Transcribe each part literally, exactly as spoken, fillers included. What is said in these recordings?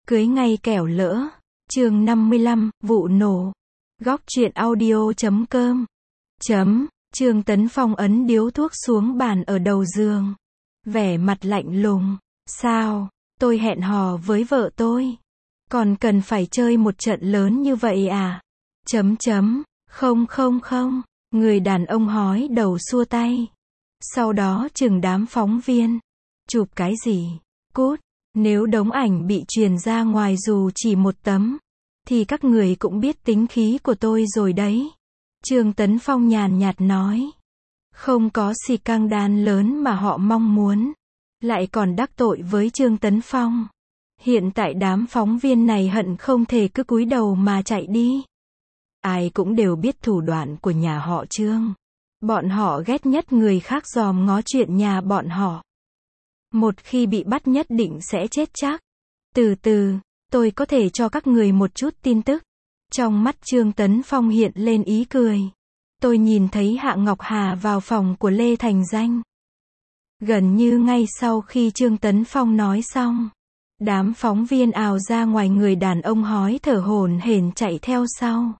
Cưới ngay kẻo lỡ. Chương năm mươi lăm, vụ nổ. Góc truyện audio chấm com. Chấm. Trương Tấn Phong ấn điếu thuốc xuống bàn ở đầu giường. Vẻ mặt lạnh lùng. Sao? Tôi hẹn hò với vợ tôi. Còn cần phải chơi một trận lớn như vậy à? Chấm chấm. Không không không. Người đàn ông hói đầu xua tay. Sau đó chừng đám phóng viên. Chụp cái gì? Cút. Nếu đống ảnh bị truyền ra ngoài dù chỉ một tấm, thì các người cũng biết tính khí của tôi rồi đấy. Trương Tấn Phong nhàn nhạt nói. Không có scandal lớn mà họ mong muốn. Lại còn đắc tội với Trương Tấn Phong. Hiện tại đám phóng viên này hận không thể cứ cúi đầu mà chạy đi. Ai cũng đều biết thủ đoạn của nhà họ Trương. Bọn họ ghét nhất người khác dòm ngó chuyện nhà bọn họ. Một khi bị bắt nhất định sẽ chết chắc. Từ từ, tôi có thể cho các người một chút tin tức. Trong mắt Trương Tấn Phong hiện lên ý cười. Tôi nhìn thấy Hạ Ngọc Hà vào phòng của Lê Thành Danh. Gần như ngay sau khi Trương Tấn Phong nói xong, đám phóng viên ào ra ngoài, người đàn ông hói thở hổn hển chạy theo sau.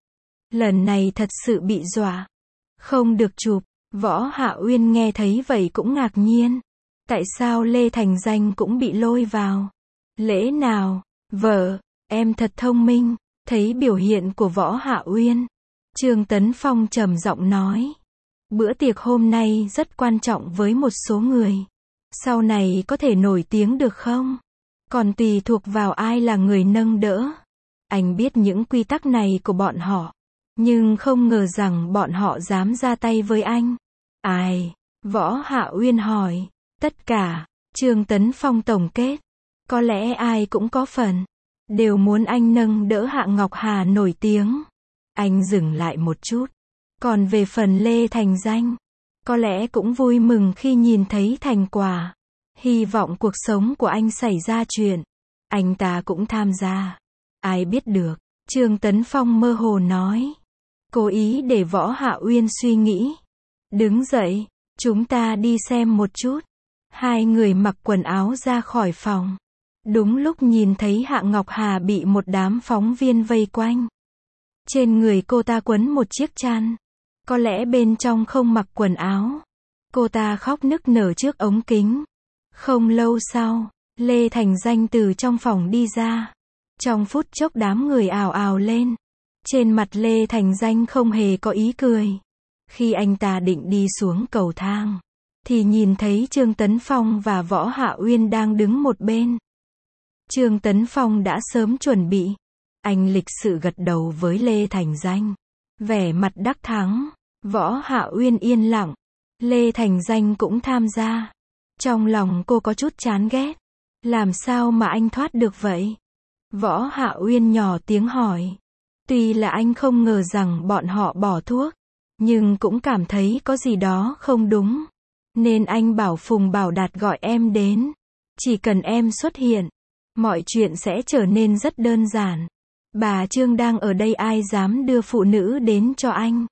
Lần này thật sự bị dọa. Không được chụp. Võ Hạ Uyên nghe thấy vậy cũng ngạc nhiên. Tại sao Lê Thành Danh cũng bị lôi vào? Lẽ nào? Vợ, em thật thông minh. Thấy biểu hiện của Võ Hạ Uyên, Trương Tấn Phong trầm giọng nói. Bữa tiệc hôm nay rất quan trọng với một số người. Sau này có thể nổi tiếng được không? Còn tùy thuộc vào ai là người nâng đỡ. Anh biết những quy tắc này của bọn họ. Nhưng không ngờ rằng bọn họ dám ra tay với anh. Ai? Võ Hạ Uyên hỏi. Tất cả. Trương Tấn Phong tổng kết. Có lẽ ai cũng có phần. Đều muốn anh nâng đỡ Hạ Ngọc Hà nổi tiếng. Anh dừng lại một chút. Còn về phần Lê Thành Danh, có lẽ cũng vui mừng khi nhìn thấy thành quả. Hy vọng cuộc sống của anh xảy ra chuyện. Anh ta cũng tham gia. Ai biết được. Trương Tấn Phong mơ hồ nói. Cố ý để Võ Hạ Uyên suy nghĩ. Đứng dậy. Chúng ta đi xem một chút. Hai người mặc quần áo ra khỏi phòng. Đúng lúc nhìn thấy Hạ Ngọc Hà bị một đám phóng viên vây quanh. Trên người cô ta quấn một chiếc chăn. Có lẽ bên trong không mặc quần áo. Cô ta khóc nức nở trước ống kính. Không lâu sau, Lê Thành Danh từ trong phòng đi ra. Trong phút chốc đám người ào ào lên. Trên mặt Lê Thành Danh không hề có ý cười. Khi anh ta định đi xuống cầu thang, thì nhìn thấy Trương Tấn Phong và Võ Hạ Uyên đang đứng một bên. Trương Tấn Phong đã sớm chuẩn bị. Anh lịch sự gật đầu với Lê Thành Danh. Vẻ mặt đắc thắng. Võ Hạ Uyên yên lặng. Lê Thành Danh cũng tham gia. Trong lòng cô có chút chán ghét. Làm sao mà anh thoát được vậy? Võ Hạ Uyên nhỏ tiếng hỏi. Tuy là anh không ngờ rằng bọn họ bỏ thuốc, nhưng cũng cảm thấy có gì đó không đúng. Nên anh bảo Phùng Bảo Đạt gọi em đến. Chỉ cần em xuất hiện, mọi chuyện sẽ trở nên rất đơn giản. Bà Trương đang ở đây, ai dám đưa phụ nữ đến cho anh?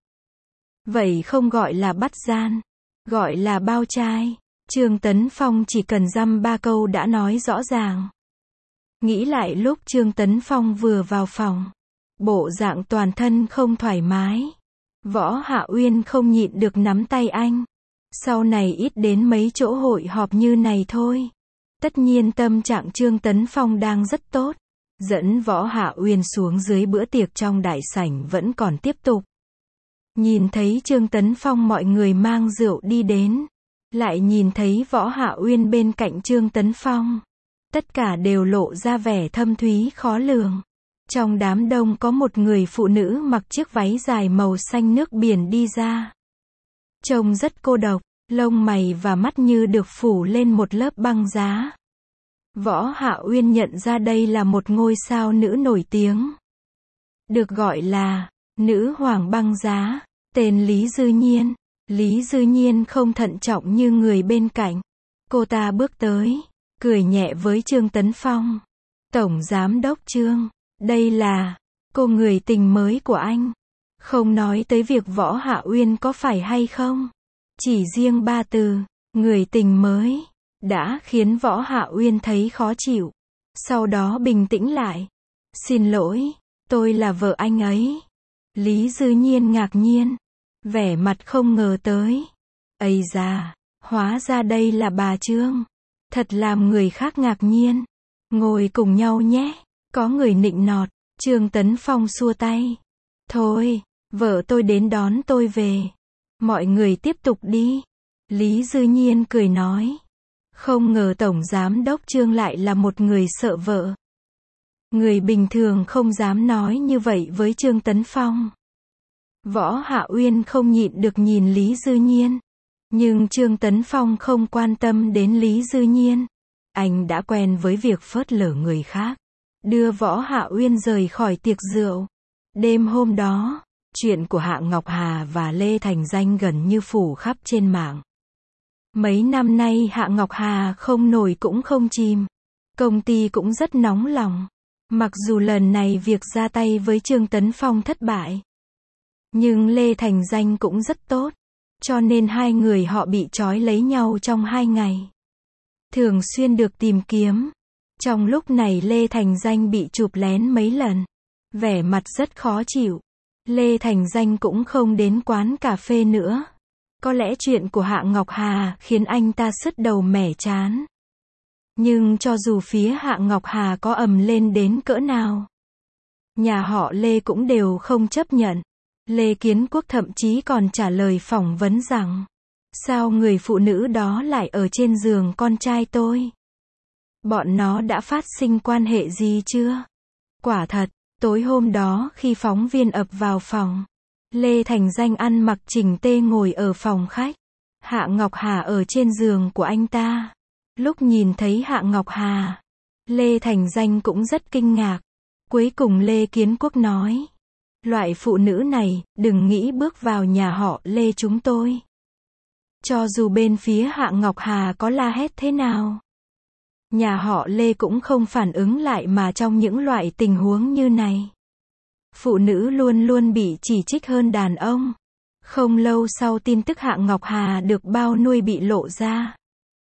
Vậy không gọi là bắt gian, gọi là bao trai. Trương Tấn Phong chỉ cần dăm ba câu đã nói rõ ràng. Nghĩ lại lúc Trương Tấn Phong vừa vào phòng, bộ dạng toàn thân không thoải mái. Võ Hạ Uyên không nhịn được nắm tay anh. Sau này ít đến mấy chỗ hội họp như này thôi. Tất nhiên tâm trạng Trương Tấn Phong đang rất tốt. Dẫn Võ Hạ Uyên xuống dưới, bữa tiệc trong đại sảnh vẫn còn tiếp tục. Nhìn thấy Trương Tấn Phong mọi người mang rượu đi đến. Lại nhìn thấy Võ Hạ Uyên bên cạnh Trương Tấn Phong. Tất cả đều lộ ra vẻ thâm thúy khó lường. Trong đám đông có một người phụ nữ mặc chiếc váy dài màu xanh nước biển đi ra. Trông rất cô độc, lông mày và mắt như được phủ lên một lớp băng giá. Võ Hạ Uyên nhận ra đây là một ngôi sao nữ nổi tiếng. Được gọi là nữ hoàng băng giá, tên Lý Dư Nhiên. Lý Dư Nhiên không thận trọng như người bên cạnh. Cô ta bước tới, cười nhẹ với Trương Tấn Phong. Tổng Giám đốc Trương, đây là cô người tình mới của anh. Không nói tới việc Võ Hạ Uyên có phải hay không. Chỉ riêng ba từ, người tình mới, đã khiến Võ Hạ Uyên thấy khó chịu. Sau đó bình tĩnh lại. Xin lỗi, tôi là vợ anh ấy. Lý Dư Nhiên ngạc nhiên. Vẻ mặt không ngờ tới. Ây da, hóa ra đây là bà Trương. Thật làm người khác ngạc nhiên. Ngồi cùng nhau nhé. Có người nịnh nọt. Trương Tấn Phong xua tay. Thôi, vợ tôi đến đón tôi về. Mọi người tiếp tục đi. Lý Dư Nhiên cười nói. Không ngờ Tổng Giám đốc Trương lại là một người sợ vợ. Người bình thường không dám nói như vậy với Trương Tấn Phong. Võ Hạ Uyên không nhịn được nhìn Lý Dư Nhiên. Nhưng Trương Tấn Phong không quan tâm đến Lý Dư Nhiên. Anh đã quen với việc phớt lờ người khác. Đưa Võ Hạ Uyên rời khỏi tiệc rượu. Đêm hôm đó, chuyện của Hạ Ngọc Hà và Lê Thành Danh gần như phủ khắp trên mạng. Mấy năm nay Hạ Ngọc Hà không nổi cũng không chìm. Công ty cũng rất nóng lòng. Mặc dù lần này việc ra tay với Trương Tấn Phong thất bại. Nhưng Lê Thành Danh cũng rất tốt. Cho nên hai người họ bị trói lấy nhau trong hai ngày. Thường xuyên được tìm kiếm. Trong lúc này Lê Thành Danh bị chụp lén mấy lần. Vẻ mặt rất khó chịu. Lê Thành Danh cũng không đến quán cà phê nữa. Có lẽ chuyện của Hạ Ngọc Hà khiến anh ta sứt đầu mẻ chán. Nhưng cho dù phía Hạ Ngọc Hà có ầm lên đến cỡ nào, nhà họ Lê cũng đều không chấp nhận. Lê Kiến Quốc thậm chí còn trả lời phỏng vấn rằng, sao người phụ nữ đó lại ở trên giường con trai tôi? Bọn nó đã phát sinh quan hệ gì chưa? Quả thật, tối hôm đó khi phóng viên ập vào phòng, Lê Thành Danh ăn mặc chỉnh tê ngồi ở phòng khách. Hạ Ngọc Hà ở trên giường của anh ta. Lúc nhìn thấy Hạ Ngọc Hà, Lê Thành Danh cũng rất kinh ngạc. Cuối cùng Lê Kiến Quốc nói, loại phụ nữ này, đừng nghĩ bước vào nhà họ Lê chúng tôi. Cho dù bên phía Hạ Ngọc Hà có la hét thế nào, nhà họ Lê cũng không phản ứng lại mà trong những loại tình huống như này. Phụ nữ luôn luôn bị chỉ trích hơn đàn ông. Không lâu sau tin tức Hạ Ngọc Hà được bao nuôi bị lộ ra.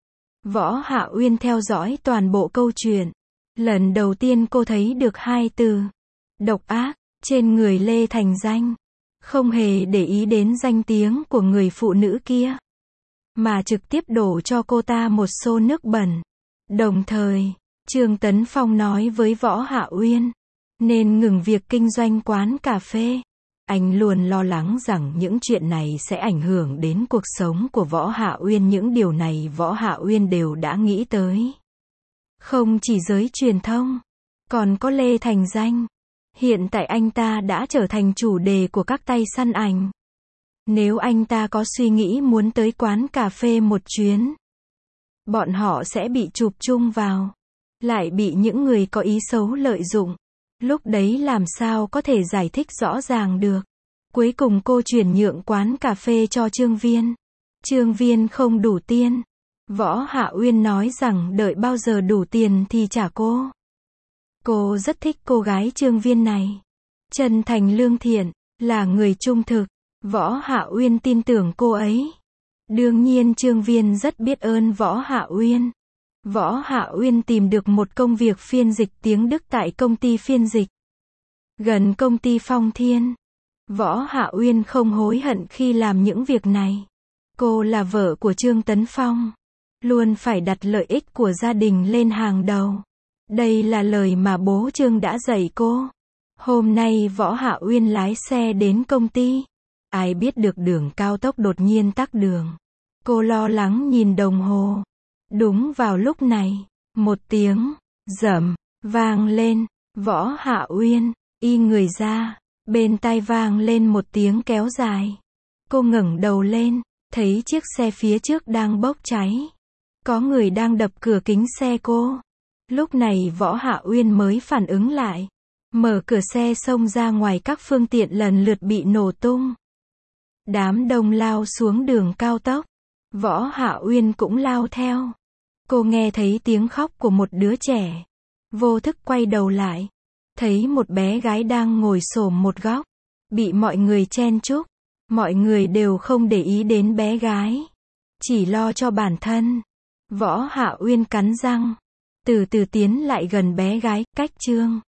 Võ Hạ Uyên theo dõi toàn bộ câu chuyện. Lần đầu tiên cô thấy được hai từ độc ác trên người Lê Thành Danh. Không hề để ý đến danh tiếng của người phụ nữ kia, mà trực tiếp đổ cho cô ta một xô nước bẩn. Đồng thời, Trương Tấn Phong nói với Võ Hạ Uyên nên ngừng việc kinh doanh quán cà phê. Anh luôn lo lắng rằng những chuyện này sẽ ảnh hưởng đến cuộc sống của Võ Hạ Uyên. Những điều này Võ Hạ Uyên đều đã nghĩ tới. Không chỉ giới truyền thông, còn có Lê Thành Danh. Hiện tại anh ta đã trở thành chủ đề của các tay săn ảnh. Nếu anh ta có suy nghĩ muốn tới quán cà phê một chuyến, bọn họ sẽ bị chụp chung vào, lại bị những người có ý xấu lợi dụng. Lúc đấy làm sao có thể giải thích rõ ràng được. Cuối cùng cô chuyển nhượng quán cà phê cho Trương Viên. Trương Viên không đủ tiền. Võ Hạ Uyên nói rằng đợi bao giờ đủ tiền thì trả cô. Cô rất thích cô gái Trương Viên này. Chân thành lương thiện, là người trung thực. Võ Hạ Uyên tin tưởng cô ấy. Đương nhiên Trương Viên rất biết ơn Võ Hạ Uyên. Võ Hạ Uyên tìm được một công việc phiên dịch tiếng Đức tại công ty phiên dịch gần công ty Phong Thiên. Võ Hạ Uyên không hối hận khi làm những việc này. Cô là vợ của Trương Tấn Phong, luôn phải đặt lợi ích của gia đình lên hàng đầu. Đây là lời mà bố Trương đã dạy cô. Hôm nay Võ Hạ Uyên lái xe đến công ty. Ai biết được đường cao tốc đột nhiên tắc đường. Cô lo lắng nhìn đồng hồ. Đúng vào lúc này, một tiếng rầm vang lên. Võ Hạ Uyên y người ra, bên tai vang lên một tiếng kéo dài. Cô ngẩng đầu lên, thấy chiếc xe phía trước đang bốc cháy. Có người đang đập cửa kính xe cô. Lúc này Võ Hạ Uyên mới phản ứng lại, mở cửa xe xông ra ngoài. Các phương tiện lần lượt bị nổ tung. Đám đông lao xuống đường cao tốc. Võ Hạ Uyên cũng lao theo. Cô nghe thấy tiếng khóc của một đứa trẻ. Vô thức quay đầu lại, thấy một bé gái đang ngồi xổm một góc, bị mọi người chen chúc. Mọi người đều không để ý đến bé gái, chỉ lo cho bản thân. Võ Hạ Uyên cắn răng, Từ từ tiến lại gần bé gái, cách Trương